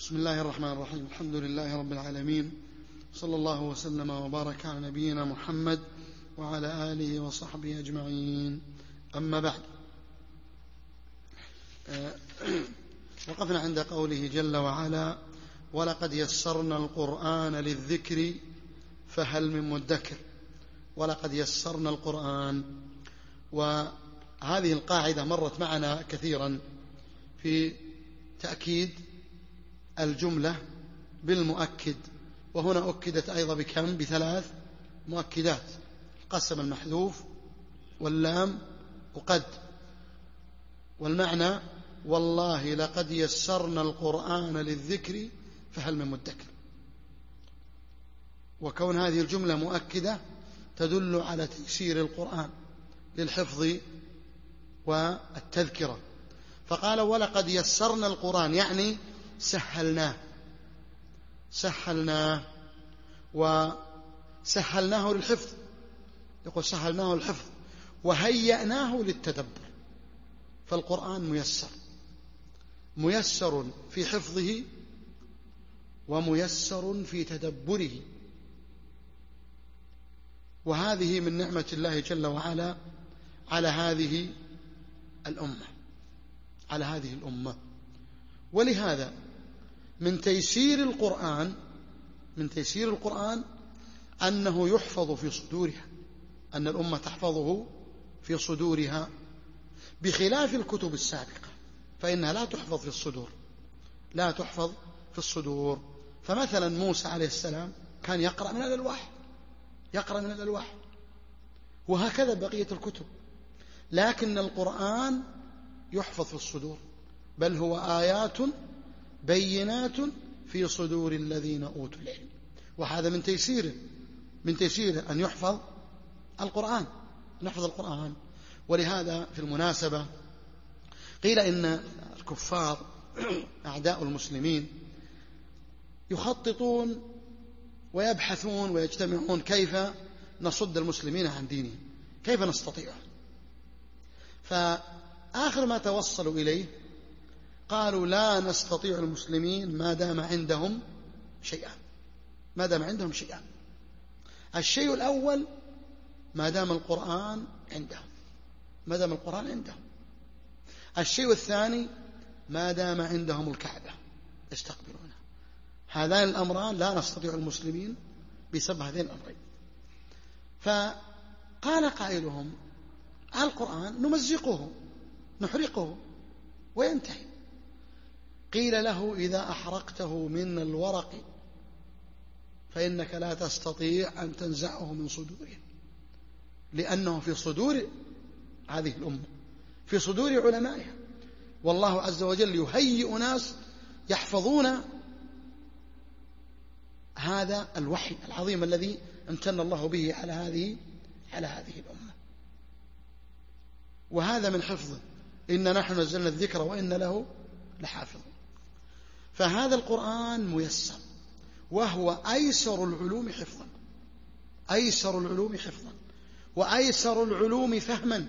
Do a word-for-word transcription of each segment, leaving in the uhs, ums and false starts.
بسم الله الرحمن الرحيم. الحمد لله رب العالمين، صلى الله وسلم وبارك على نبينا محمد وعلى آله وصحبه أجمعين. أما بعد، وقفنا عند قوله جل وعلا: ولقد يسرنا القرآن للذكر فهل من مدكر. ولقد يسرنا القرآن، وهذه القاعدة مرت معنا كثيرا في تأكيد الجملة بالمؤكد، وهنا أكدت أيضا بكم؟ بثلاث مؤكدات: القسم المحذوف واللام وقد. والمعنى: والله لقد يسرنا القرآن للذكر فهل من مدكر. وكون هذه الجملة مؤكدة تدل على تيسير القرآن للحفظ والتذكرة. فقال: ولقد يسرنا القرآن، يعني سهلناه سهلناه وسهلناه للحفظ. يقول سهلناه للحفظ وهيأناه للتدبر. فالقرآن ميسر، ميسر في حفظه وميسر في تدبره، وهذه من نعمة الله جل وعلا على هذه الأمة على هذه الأمة ولهذا من تيسير القرآن من تيسير القرآن أنه يحفظ في صدورها، أن الأمة تحفظه في صدورها، بخلاف الكتب السابقة فإنها لا تحفظ في الصدور لا تحفظ في الصدور. فمثلا موسى عليه السلام كان يقرأ من الألواح يقرأ من الألواح وهكذا بقية الكتب، لكن القرآن يحفظ في الصدور، بل هو آيات بينات في صدور الذين أوتوا العلم. وهذا من تيسيره من تيسيره أن يحفظ القرآن نحفظ القرآن. ولهذا في المناسبة قيل إن الكفار أعداء المسلمين يخططون ويبحثون ويجتمعون كيف نصد المسلمين عن دينهم، كيف نستطيع. فآخر ما توصلوا إليه قالوا: لا نستطيع المسلمين ما دام عندهم شيئان ما دام عندهم شيئان الشيء الأول: ما دام القرآن عندهم ما دام القرآن عندهم الشيء الثاني: ما دام عندهم الكعبة يستقبلونها. هذان الأمران لا نستطيع المسلمين بسبب هذين الأمرين. فقال قائلهم: القرآن نمزقه نحرقه وينتهي. قيل له: إذا أحرقته من الورق فإنك لا تستطيع أن تنزعه من صدورهم، لأنه في صدور هذه الأمة، في صدور علمائها، والله عز وجل يهيئ ناس يحفظون هذا الوحي العظيم الذي امتن الله به على هذه على هذه الأمة. وهذا من حفظه: إن نحن نزلنا الذكر وإن له لحافظ. فهذا القرآن ميسر، وهو أيسر العلوم حفظا أيسر العلوم حفظا وأيسر العلوم فهما.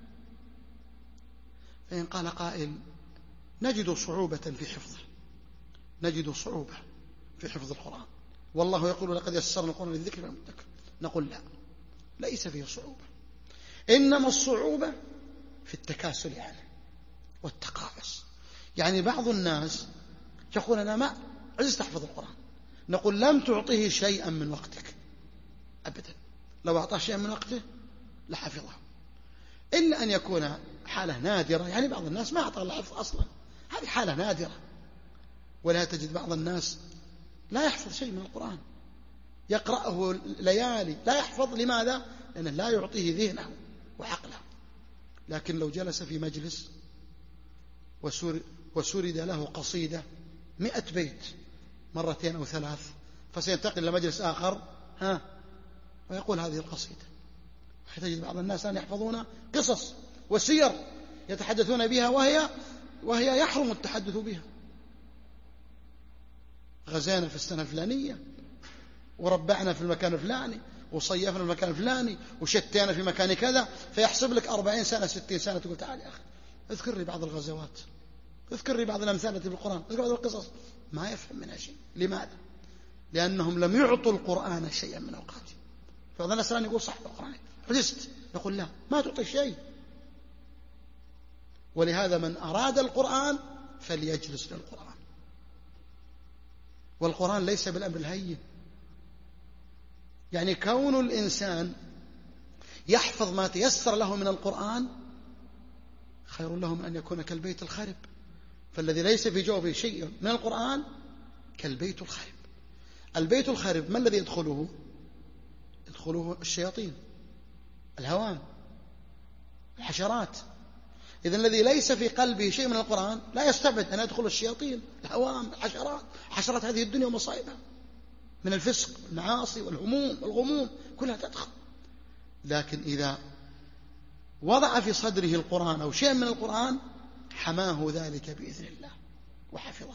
فإن قال قائل: نجد صعوبة في حفظه نجد صعوبة في حفظ القرآن، والله يقول: لقد يسرنا القرآن للذكر فهل من مدكر. نقول: لا، ليس فيه صعوبة، إنما الصعوبة في التكاسل عنه والتقاعس. يعني بعض الناس يقول: أنا ما عجزت أحفظ القرآن. نقول: لم تعطه شيئا من وقتك أبدا، لو أعطاه شيئا من وقته لحفظه، إلا أن يكون حالة نادرة. يعني بعض الناس ما أعطى الحفظ أصلا، هذه حالة نادرة. ولا تجد بعض الناس لا يحفظ شيء من القرآن، يقرأه ليالي لا يحفظ. لماذا؟ لأنه لا يعطيه ذهنه وعقله. لكن لو جلس في مجلس وسرد له قصيدة مئة بيت مرتين أو ثلاث، فسينتقل إلى مجلس آخر ها ويقول هذه القصيدة. تجد بعض الناس أن يحفظون قصص وسير يتحدثون بها وهي وهي يحرم التحدث بها. غزانا في السنة الفلانية، وربعنا في المكان الفلاني، وصيفنا في المكان الفلاني، وشتينا في مكان كذا، فيحسب لك أربعين سنة ستين سنة. تقول: تعال يا أخي اذكر لي بعض الغزوات، اذكر لي بعض الأمثال في القرآن، اذكر بعض القصص. ما يفهم منها شيء. لماذا؟ لأنهم لم يعطوا القرآن شيئا من أوقاته. فبعض الناس الآن يقول صح القرآن حجزت، نقول لا، ما تعطي شيء. ولهذا من أراد القرآن فليجلس للقرآن. والقرآن ليس بالأمر الهين. يعني كون الإنسان يحفظ ما تيسر له من القرآن خير له من أن يكون كالبيت الخرب. فالذي ليس في جوفه شيء من القرآن كالبيت الخرب. البيت الخرب ما الذي يدخله؟ يدخله الشياطين، الهوام، الحشرات. إذن الذي ليس في قلبه شيء من القرآن لا يستبعد أن يدخل الشياطين، الهوام، الحشرات. حشرات هذه الدنيا ومصائبها من الفسق والمعاصي والهموم والغموم كلها تدخل. لكن إذا وضع في صدره القرآن أو شيء من القرآن حماه ذلك بإذن الله وحفظه.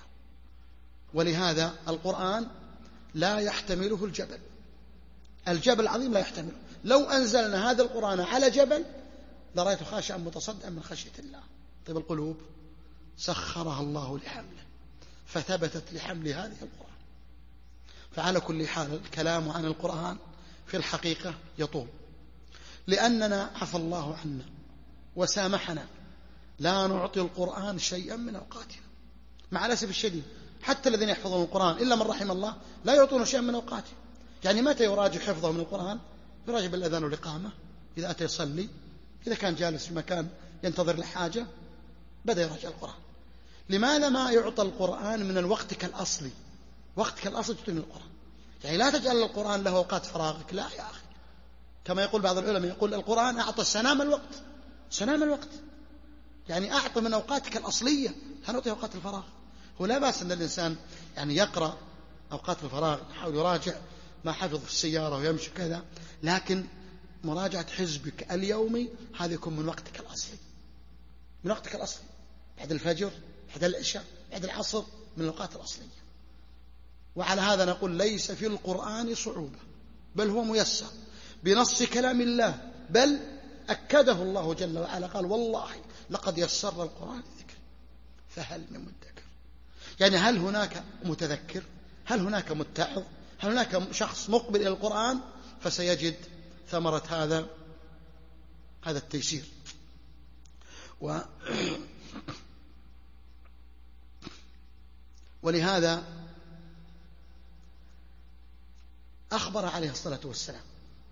ولهذا القرآن لا يحتمله الجبل. الجبل العظيم لا يحتمله. لو أنزلنا هذا القرآن على جبل لرأيته خاشعا متصدعا من خشية الله. طيب القلوب سخرها الله لحمله فثبتت لحمل هذه القرآن. فعلى كل حال الكلام عن القرآن في الحقيقة يطول، لأننا عفى الله عنا وسامحنا لا نعطي القرآن شيئا من أوقاتنا. مع الأسف الشديد حتى الذين يحفظون القرآن إلا من رحم الله لا يعطون شيئا من أوقاته. يعني متى يراجع حفظه من القرآن؟ يراجع بالأذان والإقامة، إذا أتى يصلي، إذا كان جالس في مكان ينتظر لحاجة بدأ يراجع القرآن. لماذا ما يعطى القرآن من الوقت كالأصلي؟ وقت كالأصل تعطي من القرآن. يعني لا تجعل القرآن له أوقات فراغك، لا يا أخي. كما يقول بعض العلماء، يقول القرآن أعطى سنام الوقت، سنام الوقت. يعني أعطى من أوقاتك الأصلية، لا نعطي أوقات الفراغ. هو لا بأس أن الإنسان يعني يقرأ أوقات الفراغ، يحاول يراجع ما حفظ في السيارة ويمشي كذا، لكن مراجعة حزبك اليومي هذا يكون من وقتك الأصلي، من وقتك الأصلي، بعد الفجر، بعد العشاء، بعد العصر، من الأوقات الأصلية. وعلى هذا نقول ليس في القرآن صعوبة، بل هو ميسر بنص كلام الله، بل أكده الله جل وعلا قال والله لقد يسر القرآن للذكر فهل من مدكر. يعني هل هناك متذكر؟ هل هناك متعظ؟ هل هناك شخص مقبل إلى القرآن؟ فسيجد ثمرة هذا هذا التيسير. و ولهذا أخبر عليه الصلاة والسلام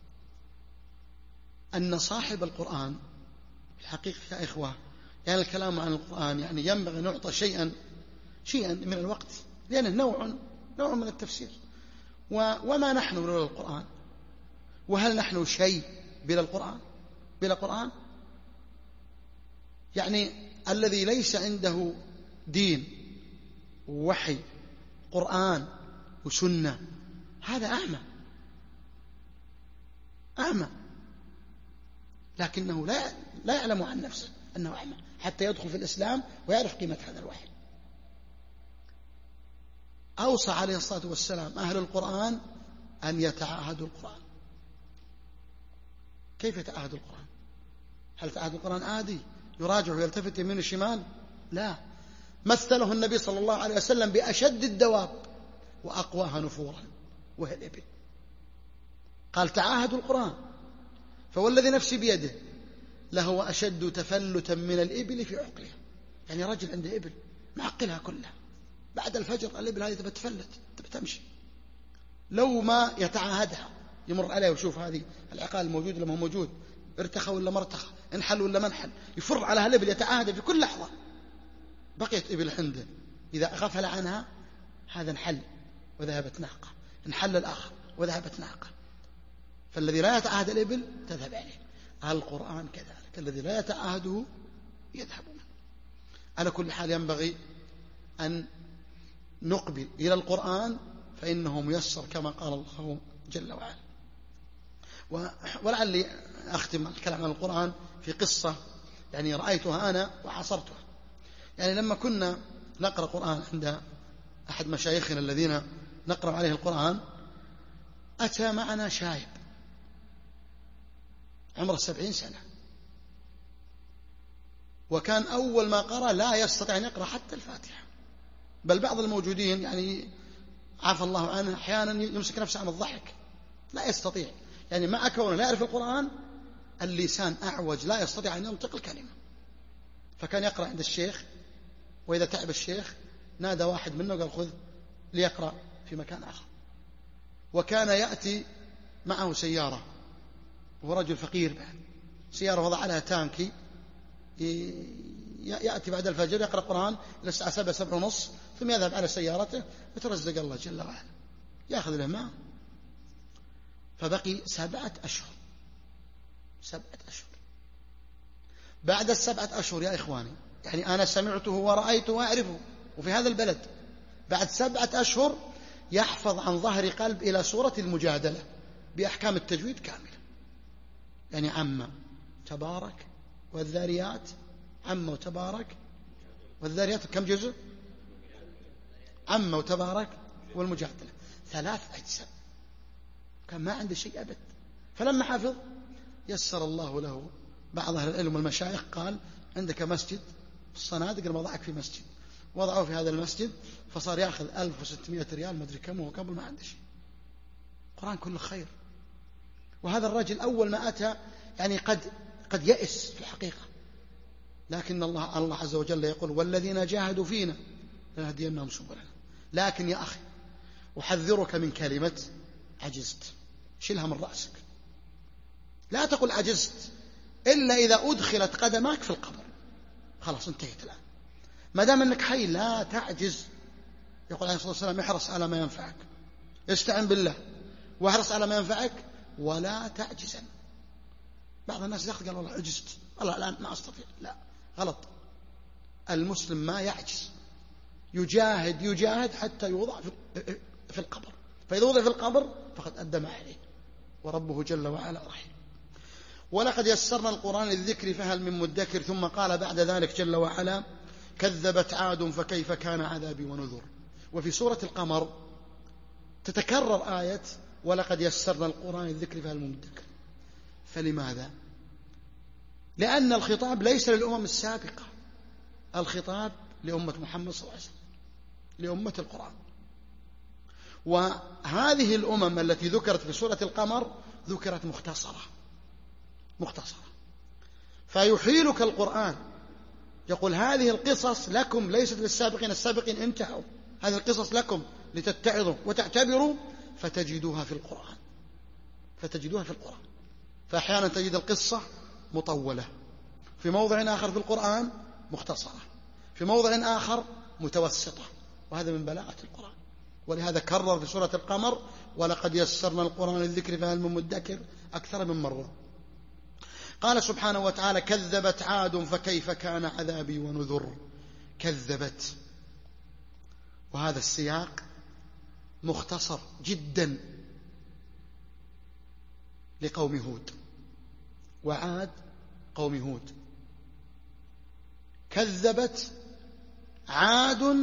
أن صاحب القرآن الحقيقة يا إخوة، يعني الكلام عن القرآن يعني ينبغي أن نعطى شيئا شيئا من الوقت، لأنه نوع نوع من التفسير. وما نحن بلا القرآن؟ وهل نحن شيء بلا القرآن؟ بلا قرآن؟ يعني الذي ليس عنده دين ووحي قرآن وسنة هذا أعمى، أعمى، لكنه لا لا يعلم عن نفسه أنه أعمى حتى يدخل في الإسلام ويعرف قيمة هذا الوحي. أوصى عليه الصلاة والسلام أهل القرآن أن يتعاهدوا القرآن. كيف يتعاهدوا القرآن؟ هل تعاهد القرآن عادي يراجع ويلتفت يمين وشمال؟ لا، مثله النبي صلى الله عليه وسلم بأشد الدواب وأقواها نفورا وهي الإبل. قال تعاهدوا القرآن، فوالذي نفسي بيده لهو أشد تفلتا من الإبل في عقلها. يعني رجل عنده إبل معقلها كلها، بعد الفجر الإبل هذه تبى تفلت تبى تمشي، لو ما يتعاهدها يمر عليه ويشوف هذه العقال الموجود ولا ما هو موجود، ارتخى ولا ما ارتخى، انحل ولا ما انحل، يفر على هالإبل يتعاهد في كل لحظة. بقيت إبل عنده إذا غفل عنها هذا انحل وذهبت ناقة، انحل الآخر وذهبت ناقة. فالذي لا يتعاهد الإبل تذهب عليه. القرآن كذلك، الذي لا يتعاهده يذهب منه. على كل حال ينبغي أن نقبل إلى القرآن فإنه ميسر كما قال الله جل وعلا. ولعلي أختم الكلام عن القرآن في قصة يعني رأيتها أنا وعاصرتها. يعني لما كنا نقرأ قرآن عند أحد مشايخنا الذين نقرأ عليه القرآن، أتى معنا شايب عمره سبعين سنة، وكان أول ما قرأ لا يستطيع أن يقرأ حتى الفاتحة، بل بعض الموجودين يعني عفى الله عنه أحيانا يمسك نفسه عن الضحك، لا يستطيع، يعني مع كونه لا يعرف القرآن اللسان أعوج، لا يستطيع أن ينطق الكلمة. فكان يقرأ عند الشيخ، وإذا تعب الشيخ نادى واحد منه وقال خذ ليقرأ في مكان آخر. وكان يأتي معه سيارة، وهو رجل فقير بعد، سيارة وضع عليها تانكي، يأتي بعد الفجر يقرأ القرآن إلى الساعة سبعة سبعة ونص، ثم يذهب على سيارته وترزق الله جل وعلا يأخذ له ماء. فبقي سبعة أشهر، سبعة أشهر. بعد السبعة أشهر يا إخواني، يعني أنا سمعته ورأيته وأعرفه وفي هذا البلد، بعد سبعة أشهر يحفظ عن ظهر قلب إلى سورة المجادلة بأحكام التجويد كاملة. يعني عم تبارك والذاريات، عم وتبارك والذاريات كم جزء؟ عم وتبارك والمجادلة، ثلاث أجزاء، كان ما عنده شيء أبد. فلما حفظ يسر الله له بعض أهل العلم والمشايخ قال عندك مسجد في الصنادق لما ضعك في مسجد، وضعوه في هذا المسجد، فصار يأخذ ألف وستمائة ريال ما أدري كم، وهو قبل ما عنده شيء. القرآن كله خير. وهذا الرجل أول ما أتى يعني قد قد يأس في الحقيقة، لكن الله الله عز وجل يقول والذين جاهدوا فينا لنهدينهم سبلنا. لكن يا أخي أحذرك من كلمة عجزت، شيلها من رأسك. لا تقل عجزت إلا إذا أدخلت قدماك في القبر، خلاص انتهيت الآن. ما دام أنك حي لا تعجز. يقول عليه الصلاة والسلام احرص على ما ينفعك، استعن بالله واحرص على ما ينفعك ولا تعجزا. بعض الناس يأخذ قال والله عجزت، والله الآن ما أستطيع. لا، غلط. المسلم ما يعجز، يجاهد يجاهد حتى يوضع في القبر، فإذا وضع في القبر فقد أدى ما عليه، وربه جل وعلا رحيم. ولقد يسرنا القرآن للذكر فهل من مدكر. ثم قال بعد ذلك جل وعلا كذبت عاد فكيف كان عذابي ونذر. وفي سورة القمر تتكرر آية ولقد يسرنا القرآن للذكر فهل من مدكر. فلماذا؟ لأن الخطاب ليس للأمم السابقة، الخطاب لأمة محمد صلى الله عليه وسلم، لأمة القرآن. وهذه الأمم التي ذكرت في سورة القمر ذكرت مختصرة مختصرة فيحيلك القرآن يقول هذه القصص لكم ليست للسابقين، السابقين انتهوا، هذه القصص لكم لتتعظوا وتعتبروا، فتجدوها في القرآن فتجدوها في القرآن فأحيانا تجد القصة مطولة، في موضع آخر في القرآن مختصرة، في موضع آخر متوسطة، وهذا من بلاغة القرآن. ولهذا كرر في سورة القمر ولقد يسرنا القرآن للذكر فهل من مدكر أكثر من مرة. قال سبحانه وتعالى كذبت عاد فكيف كان عذابي ونذر. كذبت، وهذا السياق مختصر جدا لقوم هود، وعاد قوم هود. كذبت عاد،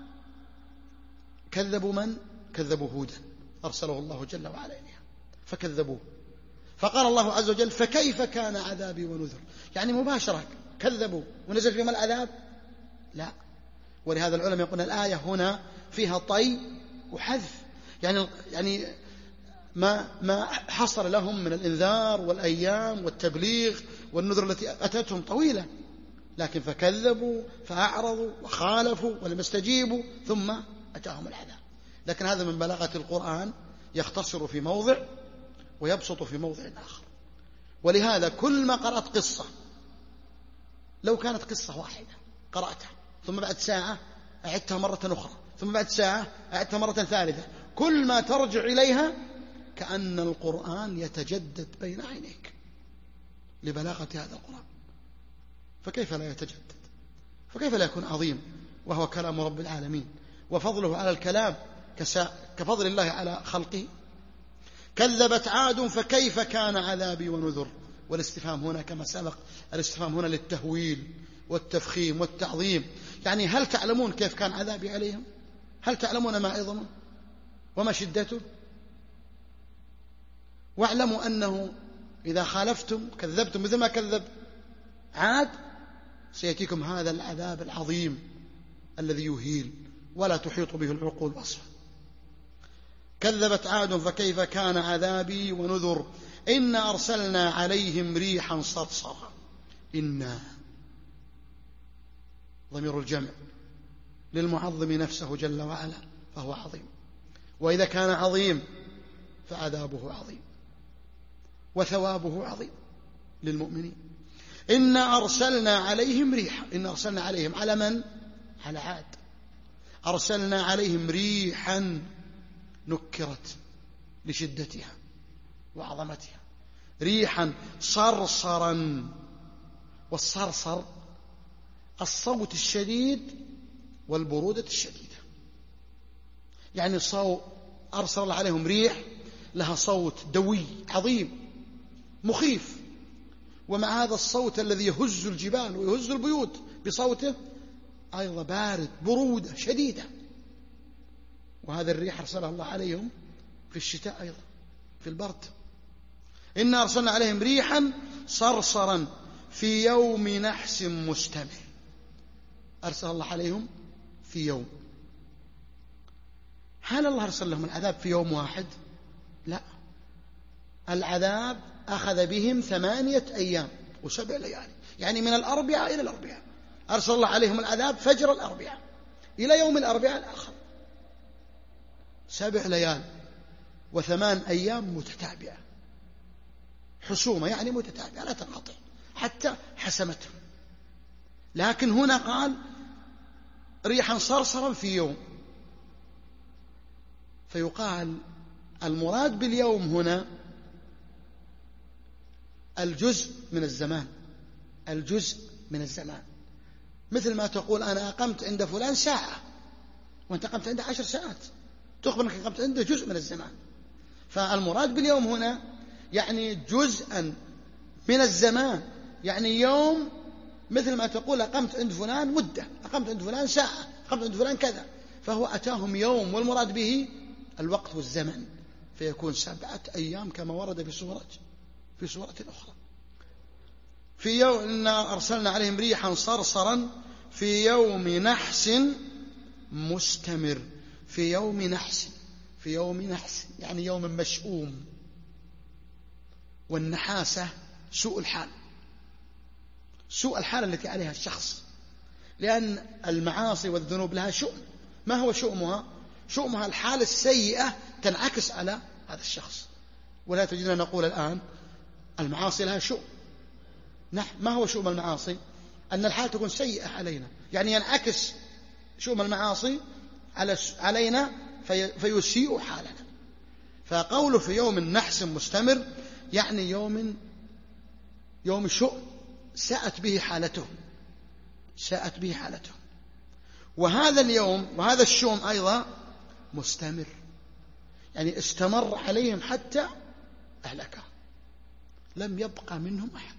كذبوا من؟ كذبوا هودا، أرسله الله جل وعلا إليها فكذبوه. فقال الله عز وجل فكيف كان عذابي ونذر، يعني مباشرة كذبوا ونزل فيهم العذاب؟ لا. ولهذا العلماء يقولون الآية هنا فيها طي وحذف، يعني يعني ما ما حصل لهم من الإنذار والأيام والتبليغ والنذر التي أتتهم طويلة، لكن فكذبوا فأعرضوا وخالفوا ولم يستجيبوا ثم أتاهم العذاب. لكن هذا من بلاغة القرآن، يختصر في موضع ويبسط في موضع آخر. ولهذا كل ما قرأت قصة، لو كانت قصة واحدة قرأتها ثم بعد ساعة أعدتها مرة أخرى ثم بعد ساعة أعدتها مرة ثالثة، كل ما ترجع إليها كأن القرآن يتجدد بين عينيك لبلاغة هذا القرآن. فكيف لا يتجدد؟ فكيف لا يكون عظيم وهو كلام رب العالمين وفضله على الكلام كفضل الله على خلقه؟ كذبت عاد فكيف كان عذابي ونذر. والاستفهام هنا كما سبق، الاستفهام هنا للتهويل والتفخيم والتعظيم، يعني هل تعلمون كيف كان عذابي عليهم؟ هل تعلمون ما عظمه وما شدته؟ واعلموا أنه إذا خالفتم كذبتم مثل ما كذب عاد سيأتيكم هذا العذاب العظيم الذي يهيل ولا تحيط به العقول وصفا. كذبت عاد فكيف كان عذابي ونذر إنا أرسلنا عليهم ريحا صرصرا. إنا ضمير الجمع للمعظم نفسه جل وعلا فهو عظيم، وإذا كان عظيم فعذابه عظيم وثوابه عظيم للمؤمنين. إنا أرسلنا عليهم ريحا، إنا أرسلنا عليهم على من؟ على عاد. أرسلنا عليهم ريحا نكرت لشدتها وعظمتها، ريحا صرصرا. والصرصر الصوت الشديد والبرودة الشديدة، يعني صوت أرسل الله عليهم ريح لها صوت دوي عظيم مخيف، ومع هذا الصوت الذي يهز الجبال ويهز البيوت بصوته أيضا بارد برودة شديدة. وهذا الريح أرسلها الله عليهم في الشتاء أيضا في البرد. إنا أرسلنا عليهم ريحا صرصرا في يوم نحس مستمر. أرسل الله عليهم في يوم. هل الله أرسل لهم العذاب في يوم واحد؟ لا، العذاب أخذ بهم ثمانية أيام وسبع ليالي، يعني من الأربعاء إلى الأربعاء. أرسل الله عليهم العذاب فجر الأربعاء إلى يوم الأربعاء الآخر، سبع ليال وثمان أيام متتابعة، حسومة يعني متتابعة لا تنقطع حتى حسمتهم. لكن هنا قال ريحا صرصرا في يوم، فيقال المراد باليوم هنا الجزء من الزمان، الجزء من الزمان، مثل ما تقول أنا أقمت عند فلان ساعة وأنت أقمت عنده عشر ساعات، تخبر أنك أقمت عنده جزء من الزمان. فالمراد باليوم هنا يعني جزءا من الزمان، يعني يوم مثل ما تقول أقمت عند فلان مدة، أقمت عند فلان ساعة، أقمت عند فلان كذا، فهو أتاهم يوم والمراد به الوقت والزمن، فيكون سبعة أيام كما ورد في سورة في سورة أخرى. في يوم إنا أرسلنا عليهم ريحا صرصرا في يوم نحس مستمر. في يوم نحس، في يوم نحس يعني يوم مشؤوم، والنحاسة سوء الحال، سوء الحال التي عليها الشخص، لأن المعاصي والذنوب لها شؤم. ما هو شؤمها؟ شؤمها الحال السيئة تنعكس على هذا الشخص. ولا تجدنا نقول الآن المعاصي لها شؤم. نعم، ما هو شؤم المعاصي؟ أن الحال تكون سيئة علينا، يعني ينعكس شؤم المعاصي علينا في فيسيء حالنا. فقوله في يوم نحس مستمر يعني يوم يوم شؤم ساءت به حالته، ساءت به حالته. وهذا اليوم وهذا الشؤم أيضا مستمر، يعني استمر عليهم حتى أهلكهم، لم يبقى منهم أحد.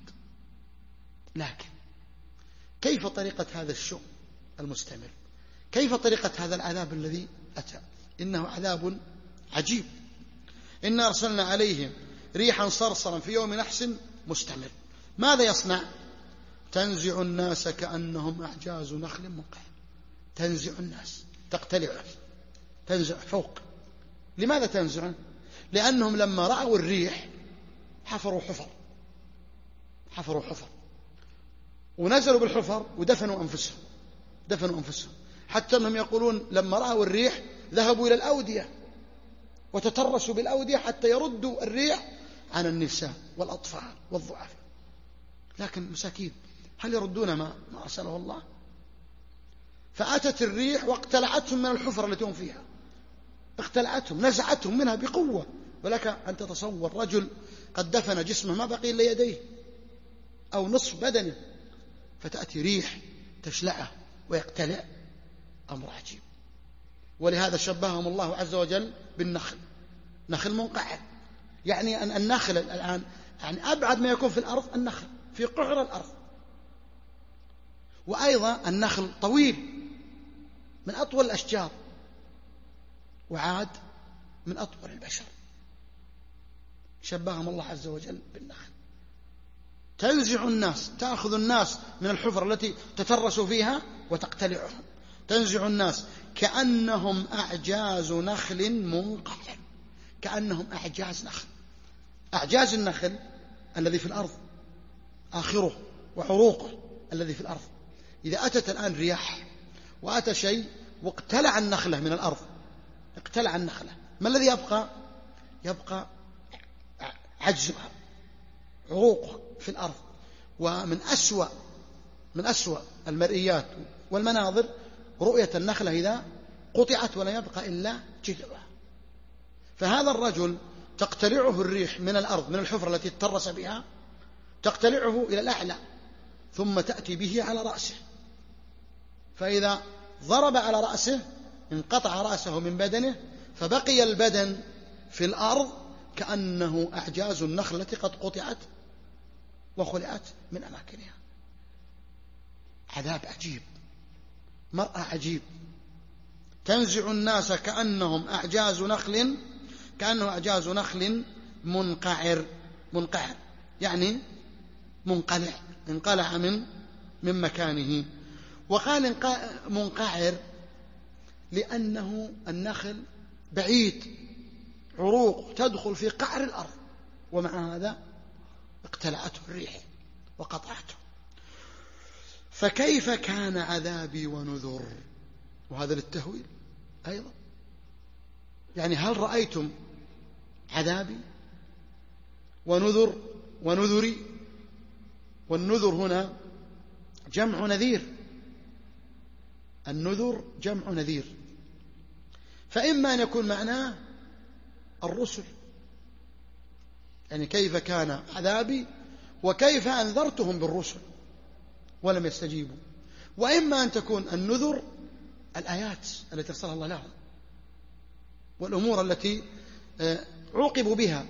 لكن كيف طريقة هذا الشؤم المستمر؟ كيف طريقة هذا العذاب الذي أتى؟ إنه عذاب عجيب. إنا أرسلنا عليهم ريحا صرصرا في يوم نحس مستمر. ماذا يصنع؟ تنزع الناس كأنهم أعجاز نخل منقعر. تنزع الناس، تقتلع، تنزع فوق. لماذا تنزع؟ لأنهم لما رأوا الريح حفروا حفر، حفروا حفر ونزلوا بالحفر ودفنوا أنفسهم، دفنوا أنفسهم، حتى أنهم يقولون لما رأوا الريح ذهبوا إلى الأودية وتترسوا بالأودية حتى يردوا الريح عن النساء والأطفال والضعفاء. لكن مساكين هل يردون ما ما أرسله الله؟ فأتت الريح واقتلعتهم من الحفرة التي هم فيها، اقتلعتهم، نزعتهم منها بقوة. ولك أن تتصور رجل قد دفن جسمه ما بقي إلا يديه أو نصف بدنه، فتأتي ريح تشلعه ويقتلع، أمر عجيب. ولهذا شبههم الله عز وجل بالنخل، نخل منقعر، يعني أن النخل الآن يعني أبعد ما يكون في الأرض النخل في قعر الأرض. وأيضا النخل طويل من أطول الأشجار، وعاد من أطول البشر. شبههم الله عز وجل بالنخل. تنزع الناس، تأخذ الناس من الحفر التي تترسوا فيها وتقتلعهم، تنزع الناس كأنهم أعجاز نخل منقعر. كأنهم أعجاز نخل. أعجاز النخل الذي في الأرض آخره، وعروقه الذي في الأرض. إذا أتت الآن رياح وأتى شيء واقتلع النخلة من الأرض، اقتلع النخلة، ما الذي يبقى؟ يبقى عجزها، عروقه في الأرض. ومن أسوأ من أسوأ المرئيات والمناظر رؤية النخلة إذا قطعت ولا يبقى إلا جذعها. فهذا الرجل تقتلعه الريح من الأرض، من الحفرة التي اضطرس بها، تقتلعه إلى الأعلى ثم تأتي به على رأسه، فإذا ضرب على رأسه انقطع رأسه من بدنه، فبقي البدن في الأرض كأنه أعجاز النخلة قد قطعت وخلعت من أماكنها. عذاب عجيب، مرأى عجيب. تنزع الناس كأنهم أعجاز نخل كأنه أعجاز نخل منقعر. منقعر يعني منقلع، انقلع من من مكانه. وقال منقعر لأنه النخل بعيد، عروق تدخل في قعر الأرض، ومع هذا اقتلعته الريح وقطعته. فكيف كان عذابي ونذر؟ وهذا للتهويل أيضا، يعني هل رأيتم عذابي ونذر ونذري؟ والنذر هنا جمع نذير، النذر جمع نذير، فإما أن يكون معناه الرسل، يعني كيف كان عذابي وكيف أنذرتهم بالرسل ولم يستجيبوا، وإما أن تكون النذر الآيات التي أرسلها الله لهم والأمور التي عوقبوا بها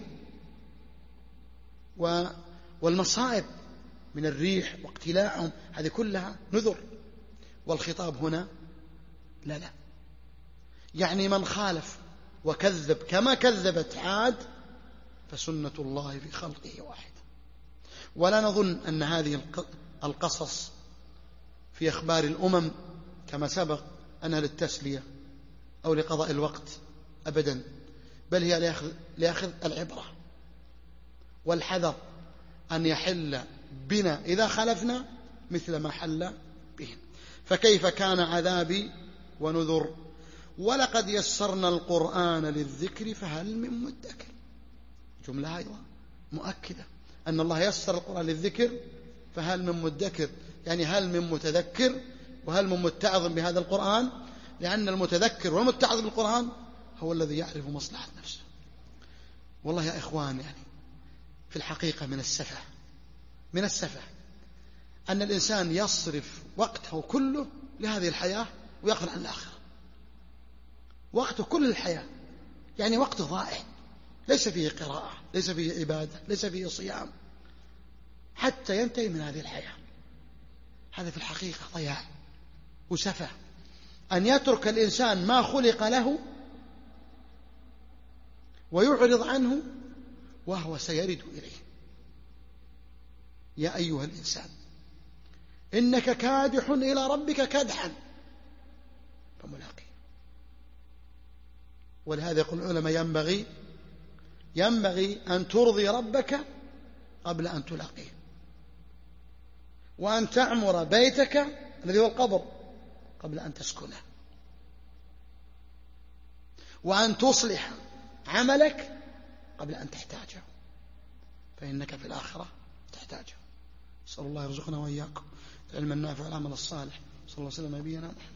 والمصائب من الريح واقتلاعهم، هذه كلها نذر. والخطاب هنا لا لا، يعني من خالف وكذب كما كذبت عاد فسنة الله في خلقه واحدة. ولا نظن أن هذه القصص في أخبار الأمم كما سبق أنها للتسلية أو لقضاء الوقت أبدا، بل هي لأخذ, لأخذ العبرة والحذر أن يحل بنا إذا خلفنا مثل ما حل بهم. فكيف كان عذابي ونذر؟ ولقد يسرنا القرآن للذكر فهل من مدكر. جملة أيضا مؤكدة أن الله يسر القرآن للذكر فهل من مدكر، يعني هل من متذكر وهل من متعظ بهذا القرآن، لأن المتذكر والمتعظ بالقرآن هو الذي يعرف مصلحة نفسه. والله يا إخوان، يعني في الحقيقة من السفه من السفه أن الإنسان يصرف وقته كله لهذه الحياة ويغفل عن الآخرة. وقته كل الحياة يعني وقت ضائع، ليس فيه قراءة، ليس فيه عبادة، ليس فيه صيام، حتى ينتهي من هذه الحياة. هذا في الحقيقة ضياع وسفه، أن يترك الإنسان ما خلق له ويعرض عنه وهو سيرد إليه. يا أيها الإنسان إنك كادح إلى ربك كدحا فملاقيه. ولهذا يقول العلماء ينبغي ينبغي أن ترضي ربك قبل أن تلاقيه، وأن تعمر بيتك الذي هو القبر قبل أن تسكنه، وأن تصلح عملك قبل أن تحتاجه، فإنك في الآخرة تحتاجه. صلى الله يرزقنا وإياكم العلم النافع والعمل الصالح. صلى الله عليه وسلم نبينا محمد.